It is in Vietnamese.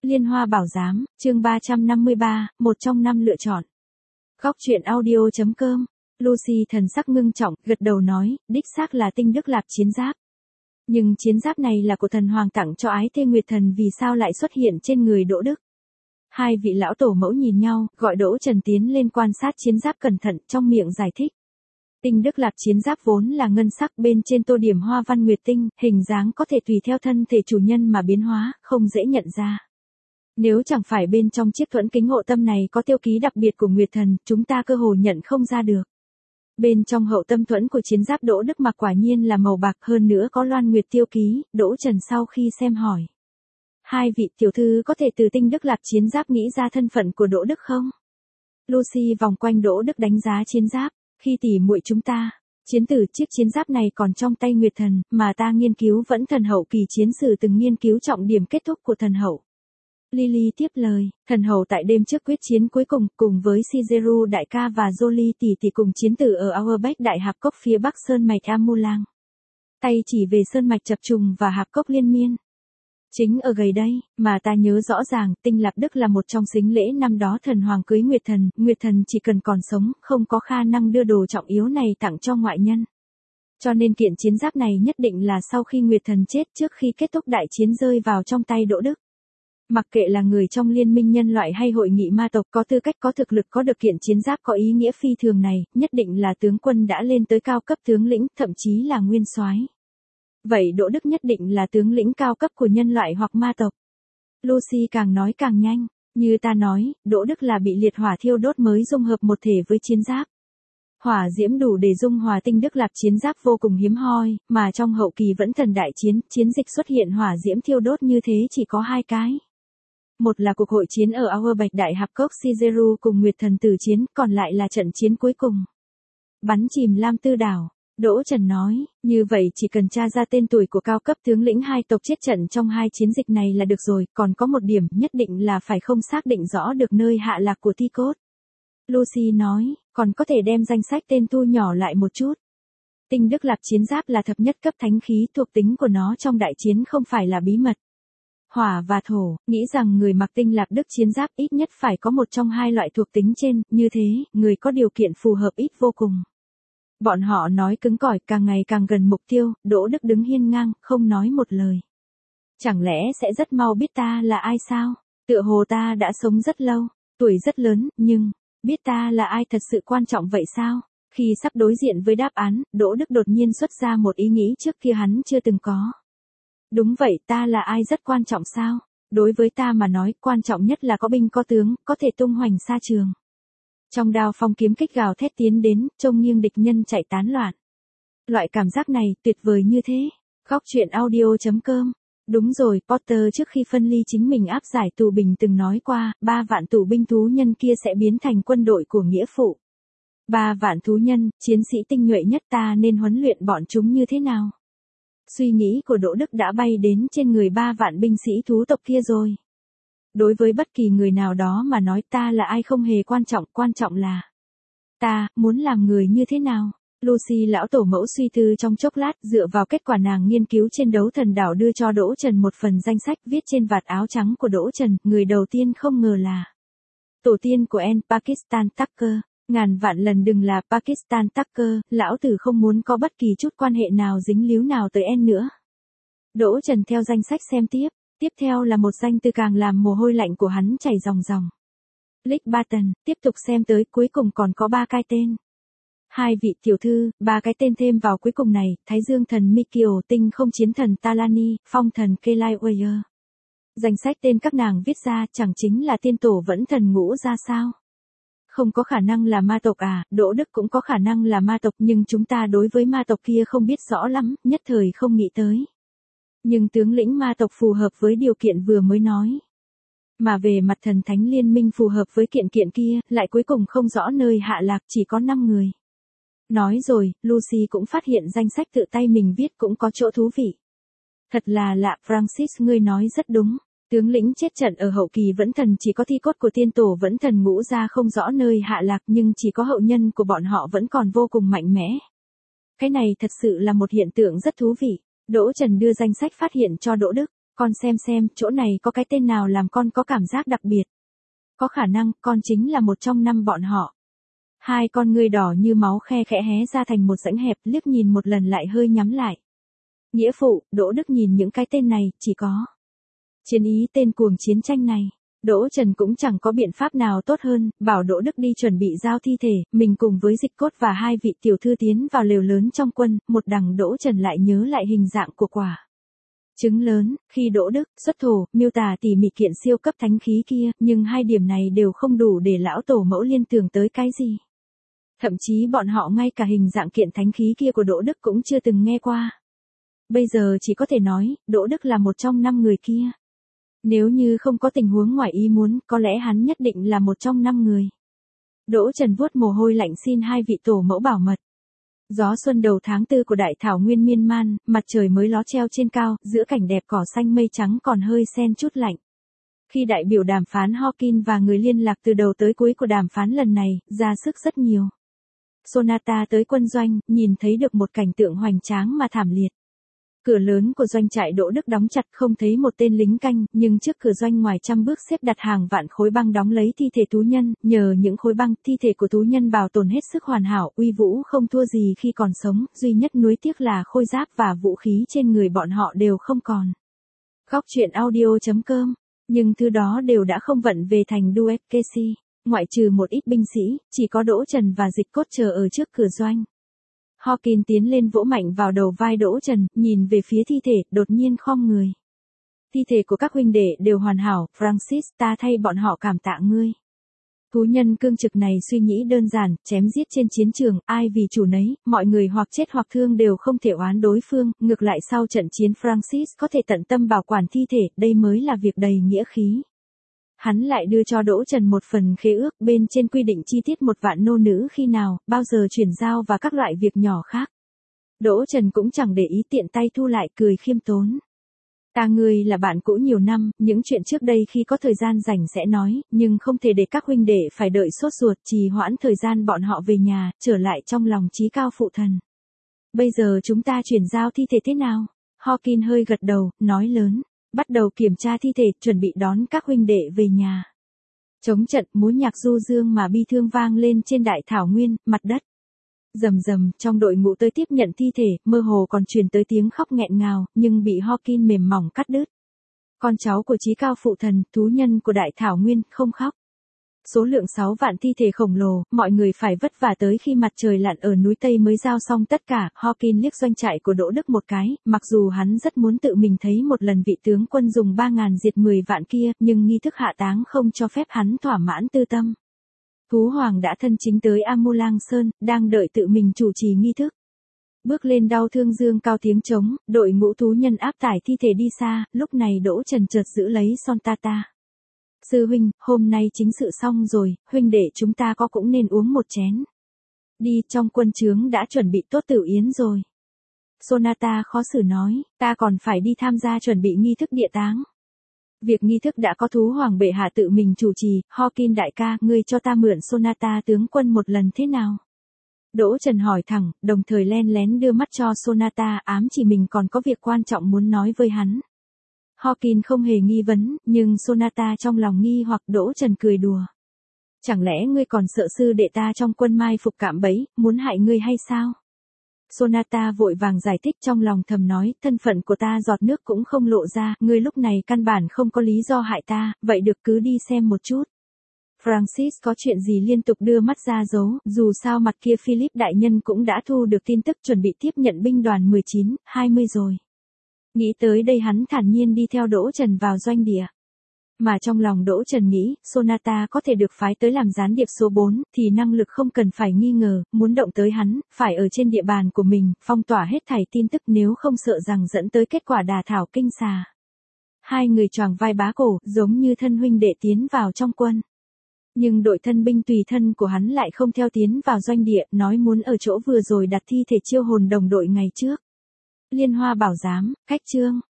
Liên Hoa Bảo Giám, chương 353, một trong 5 lựa chọn. Góc truyện audio.com. Lucy thần sắc ngưng trọng, gật đầu nói, đích xác là tinh đức lạp chiến giáp. Nhưng chiến giáp này là của thần hoàng tặng cho ái thê Nguyệt Thần, vì sao lại xuất hiện trên người Đỗ Đức? Hai vị lão tổ mẫu nhìn nhau, gọi Đỗ Trần tiến lên quan sát chiến giáp cẩn thận, trong miệng giải thích. Tinh đức lạp chiến giáp vốn là ngân sắc, bên trên tô điểm hoa văn nguyệt tinh, hình dáng có thể tùy theo thân thể chủ nhân mà biến hóa, không dễ nhận ra. Nếu chẳng phải bên trong chiếc thuẫn kính hộ tâm này có tiêu ký đặc biệt của Nguyệt Thần, chúng ta cơ hồ nhận không ra được. Bên trong hậu tâm thuẫn của chiến giáp Đỗ Đức mặc quả nhiên là màu bạc, hơn nữa có loan nguyệt tiêu ký. Đỗ Trần sau khi xem hỏi. Hai vị tiểu thư có thể từ tinh đức lạp chiến giáp nghĩ ra thân phận của Đỗ Đức không? Lucy vòng quanh Đỗ Đức đánh giá chiến giáp. Khi tỉ muội chúng ta, chiến tử chiếc chiến giáp này còn trong tay Nguyệt Thần, mà ta nghiên cứu vẫn thần hậu kỳ chiến sử từng nghiên cứu trọng điểm kết thúc của thần hậu. Lily tiếp lời, thần hậu tại đêm trước quyết chiến cuối cùng với Shigeru đại ca và Jolie tỷ tỷ cùng chiến tử ở Auerbach đại hạp cốc phía bắc sơn mạch Amulang. Tay chỉ về sơn mạch chập trùng và hạp cốc liên miên. Chính ở gầy đây, mà ta nhớ rõ ràng, tinh lạp đức là một trong sính lễ năm đó thần hoàng cưới Nguyệt Thần chỉ cần còn sống, không có khả năng đưa đồ trọng yếu này tặng cho ngoại nhân. Cho nên kiện chiến giáp này nhất định là sau khi Nguyệt Thần chết, trước khi kết thúc đại chiến rơi vào trong tay Đỗ Đức. Mặc kệ là người trong liên minh nhân loại hay hội nghị ma tộc, có tư cách có thực lực có được kiện chiến giáp có ý nghĩa phi thường này, nhất định là tướng quân đã lên tới cao cấp tướng lĩnh, thậm chí là nguyên soái. Vậy Đỗ Đức nhất định là tướng lĩnh cao cấp của nhân loại hoặc ma tộc. Lucy càng nói càng nhanh, như ta nói, Đỗ Đức là bị liệt hỏa thiêu đốt mới dung hợp một thể với chiến giáp. Hỏa diễm đủ để dung hòa tinh đức lạp chiến giáp vô cùng hiếm hoi, mà trong hậu kỳ vẫn thần đại chiến dịch xuất hiện hỏa diễm thiêu đốt như thế chỉ có 2 cái. Một là cuộc hội chiến ở Auerbach đại hạp cốc Shigeru cùng Nguyệt Thần tử chiến, còn lại là trận chiến cuối cùng. Bắn chìm Lam Tư đảo. Đỗ Trần nói, như vậy chỉ cần tra ra tên tuổi của cao cấp tướng lĩnh hai tộc chết trận trong 2 chiến dịch này là được rồi, còn có một điểm nhất định là phải không xác định rõ được nơi hạ lạc của thi cốt. Lucy nói, còn có thể đem danh sách tên thu nhỏ lại một chút. Tinh đức lạp chiến giáp là thập nhất cấp thánh khí, thuộc tính của nó trong đại chiến không phải là bí mật. Hỏa và thổ, nghĩ rằng người mặc tinh lạp đức chiến giáp ít nhất phải có một trong 2 loại thuộc tính trên, như thế, người có điều kiện phù hợp ít vô cùng. Bọn họ nói cứng cỏi, càng ngày càng gần mục tiêu. Đỗ Đức đứng hiên ngang, không nói một lời. Chẳng lẽ sẽ rất mau biết ta là ai sao? Tựa hồ ta đã sống rất lâu, tuổi rất lớn, nhưng, biết ta là ai thật sự quan trọng vậy sao? Khi sắp đối diện với đáp án, Đỗ Đức đột nhiên xuất ra một ý nghĩ trước kia hắn chưa từng có. Đúng vậy, ta là ai rất quan trọng sao? Đối với ta mà nói, quan trọng nhất là có binh có tướng, có thể tung hoành xa trường. Trong đao phong kiếm kích gào thét tiến đến, trông nghiêng địch nhân chạy tán loạn. Loại cảm giác này, tuyệt vời như thế. Góc truyện audio.com. Đúng rồi, Potter trước khi phân ly chính mình áp giải tù binh từng nói qua, 3 vạn tù binh thú nhân kia sẽ biến thành quân đội của nghĩa phụ. 3 vạn thú nhân, chiến sĩ tinh nhuệ nhất, ta nên huấn luyện bọn chúng như thế nào? Suy nghĩ của Đỗ Đức đã bay đến trên người 3 vạn binh sĩ thú tộc kia rồi. Đối với bất kỳ người nào đó mà nói ta là ai không hề quan trọng là ta muốn làm người như thế nào. Lucy lão tổ mẫu suy tư trong chốc lát, dựa vào kết quả nàng nghiên cứu trên đấu thần đảo đưa cho Đỗ Trần một phần danh sách, viết trên vạt áo trắng của Đỗ Trần, người đầu tiên không ngờ là tổ tiên của Pakistan Tucker. Ngàn vạn lần đừng là Pakistan Tucker, lão tử không muốn có bất kỳ chút quan hệ nào dính líu nào tới nữa. Đỗ Trần theo danh sách xem tiếp. Tiếp theo là một danh từ càng làm mồ hôi lạnh của hắn chảy ròng ròng. Lick Barton, tiếp tục xem tới cuối cùng còn có 3 cái tên. Hai vị tiểu thư, 3 cái tên thêm vào cuối cùng này, Thái Dương thần Mikio, tinh không chiến thần Talani, phong thần Kelai Warrior. Danh sách tên các nàng viết ra chẳng chính là tiên tổ vẫn thần ngũ ra sao? Không có khả năng là ma tộc à? Đỗ Đức cũng có khả năng là ma tộc, nhưng chúng ta đối với ma tộc kia không biết rõ lắm, nhất thời không nghĩ tới. Nhưng tướng lĩnh ma tộc phù hợp với điều kiện vừa mới nói. Mà về mặt thần thánh liên minh phù hợp với kiện kia, lại cuối cùng không rõ nơi hạ lạc, chỉ có 5 người. Nói rồi, Lucy cũng phát hiện danh sách tự tay mình viết cũng có chỗ thú vị. Thật là lạ, Francis, ngươi nói rất đúng. Tướng lĩnh chết trận ở hậu kỳ vẫn thần chỉ có thi cốt của tiên tổ vẫn thần ngũ ra không rõ nơi hạ lạc, nhưng chỉ có hậu nhân của bọn họ vẫn còn vô cùng mạnh mẽ. Cái này thật sự là một hiện tượng rất thú vị. Đỗ Trần đưa danh sách phát hiện cho Đỗ Đức. Con xem, chỗ này có cái tên nào làm con có cảm giác đặc biệt. Có khả năng, con chính là một trong 5 bọn họ. Hai con ngươi đỏ như máu khe khẽ hé ra thành một rãnh hẹp, liếc nhìn một lần lại hơi nhắm lại. Nghĩa phụ, Đỗ Đức nhìn những cái tên này, chỉ có chiến ý tên cuồng chiến tranh này. Đỗ Trần cũng chẳng có biện pháp nào tốt hơn, bảo Đỗ Đức đi chuẩn bị giao thi thể, mình cùng với Dịch Cốt và 2 vị tiểu thư tiến vào lều lớn trong quân, một đằng Đỗ Trần lại nhớ lại hình dạng của quả trứng lớn, khi Đỗ Đức xuất thổ, miêu tả tỉ mỉ kiện siêu cấp thánh khí kia, nhưng 2 điểm này đều không đủ để lão tổ mẫu liên tưởng tới cái gì. Thậm chí bọn họ ngay cả hình dạng kiện thánh khí kia của Đỗ Đức cũng chưa từng nghe qua. Bây giờ chỉ có thể nói, Đỗ Đức là một trong 5 người kia. Nếu như không có tình huống ngoài ý muốn, có lẽ hắn nhất định là một trong 5 người. Đỗ Trần vuốt mồ hôi lạnh xin 2 vị tổ mẫu bảo mật. Gió xuân đầu tháng 4 của đại thảo nguyên miên man, mặt trời mới ló treo trên cao, giữa cảnh đẹp cỏ xanh mây trắng còn hơi xen chút lạnh. Khi đại biểu đàm phán Hawkins và người liên lạc từ đầu tới cuối của đàm phán lần này, ra sức rất nhiều. Sonata tới quân doanh, nhìn thấy được một cảnh tượng hoành tráng mà thảm liệt. Cửa lớn của doanh trại Đỗ Đức đóng chặt, không thấy một tên lính canh, nhưng trước cửa doanh ngoài trăm bước xếp đặt hàng vạn khối băng đóng lấy thi thể thú nhân, nhờ những khối băng, thi thể của thú nhân bảo tồn hết sức hoàn hảo, uy vũ không thua gì khi còn sống, duy nhất nuối tiếc là khôi giáp và vũ khí trên người bọn họ đều không còn. Góc truyện audio.com, nhưng thứ đó đều đã không vận về thành Duekesi, ngoại trừ một ít binh sĩ, chỉ có Đỗ Trần và Dịch Cốt chờ ở trước cửa doanh. Hawkins tiến lên vỗ mạnh vào đầu vai Đỗ Trần, nhìn về phía thi thể, đột nhiên khom người. Thi thể của các huynh đệ đều hoàn hảo, Francis, ta thay bọn họ cảm tạ ngươi. Thú nhân cương trực này suy nghĩ đơn giản, chém giết trên chiến trường, ai vì chủ nấy, mọi người hoặc chết hoặc thương đều không thể oán đối phương, ngược lại sau trận chiến Francis có thể tận tâm bảo quản thi thể, đây mới là việc đầy nghĩa khí. Hắn lại đưa cho Đỗ Trần một phần khế ước, bên trên quy định chi tiết 1 vạn nô nữ khi nào, bao giờ chuyển giao và các loại việc nhỏ khác. Đỗ Trần cũng chẳng để ý, tiện tay thu lại, cười khiêm tốn. Ta ngươi là bạn cũ nhiều năm, những chuyện trước đây khi có thời gian rảnh sẽ nói, nhưng không thể để các huynh đệ phải đợi sốt ruột, trì hoãn thời gian bọn họ về nhà, trở lại trong lòng chí cao phụ thần. Bây giờ chúng ta chuyển giao thi thể thế nào? Hawkins hơi gật đầu, nói lớn. Bắt đầu kiểm tra thi thể, chuẩn bị đón các huynh đệ về nhà. Chống trận, múa nhạc du dương mà bi thương vang lên trên đại thảo nguyên, mặt đất. Rầm rầm, trong đội ngũ tới tiếp nhận thi thể, mơ hồ còn truyền tới tiếng khóc nghẹn ngào, nhưng bị Hawkins mềm mỏng cắt đứt. Con cháu của chí cao phụ thần, thú nhân của đại thảo nguyên, không khóc. Số lượng 6 vạn thi thể khổng lồ, mọi người phải vất vả tới khi mặt trời lặn ở núi Tây mới giao xong tất cả. Hawkins liếc doanh trại của Đỗ Đức một cái, mặc dù hắn rất muốn tự mình thấy một lần vị tướng quân dùng 3.000 diệt 10 vạn kia, nhưng nghi thức hạ táng không cho phép hắn thỏa mãn tư tâm. Thú hoàng đã thân chính tới Amulang Sơn, đang đợi tự mình chủ trì nghi thức. Bước lên đau thương dương cao tiếng trống, đội ngũ thú nhân áp tải thi thể đi xa, lúc này Đỗ Trần chợt giữ lấy Sonata. Sư huynh, hôm nay chính sự xong rồi, huynh đệ chúng ta có cũng nên uống một chén. Đi, trong quân trướng đã chuẩn bị tốt tử yến rồi. Sonata khó xử nói, ta còn phải đi tham gia chuẩn bị nghi thức địa táng. Việc nghi thức đã có thú hoàng bệ hạ tự mình chủ trì, Hawkins đại ca, ngươi cho ta mượn Sonata tướng quân một lần thế nào? Đỗ Trần hỏi thẳng, đồng thời len lén đưa mắt cho Sonata, ám chỉ mình còn có việc quan trọng muốn nói với hắn. Hawkins không hề nghi vấn, nhưng Sonata trong lòng nghi hoặc. Đỗ Trần cười đùa. Chẳng lẽ ngươi còn sợ sư đệ ta trong quân mai phục cạm bẫy, muốn hại ngươi hay sao? Sonata vội vàng giải thích, trong lòng thầm nói, thân phận của ta giọt nước cũng không lộ ra, ngươi lúc này căn bản không có lý do hại ta, vậy được cứ đi xem một chút. Francis có chuyện gì liên tục đưa mắt ra giấu, dù sao mặt kia Philip đại nhân cũng đã thu được tin tức chuẩn bị tiếp nhận binh đoàn 19, 20 rồi. Nghĩ tới đây hắn thản nhiên đi theo Đỗ Trần vào doanh địa. Mà trong lòng Đỗ Trần nghĩ, Sonata có thể được phái tới làm gián điệp số 4, thì năng lực không cần phải nghi ngờ, muốn động tới hắn, phải ở trên địa bàn của mình, phong tỏa hết thảy tin tức, nếu không sợ rằng dẫn tới kết quả đả thảo kinh xà. Hai người choàng vai bá cổ, giống như thân huynh đệ tiến vào trong quân. Nhưng đội thân binh tùy thân của hắn lại không theo tiến vào doanh địa, nói muốn ở chỗ vừa rồi đặt thi thể chiêu hồn đồng đội ngày trước. Liên Hoa Bảo Giám, cách chương.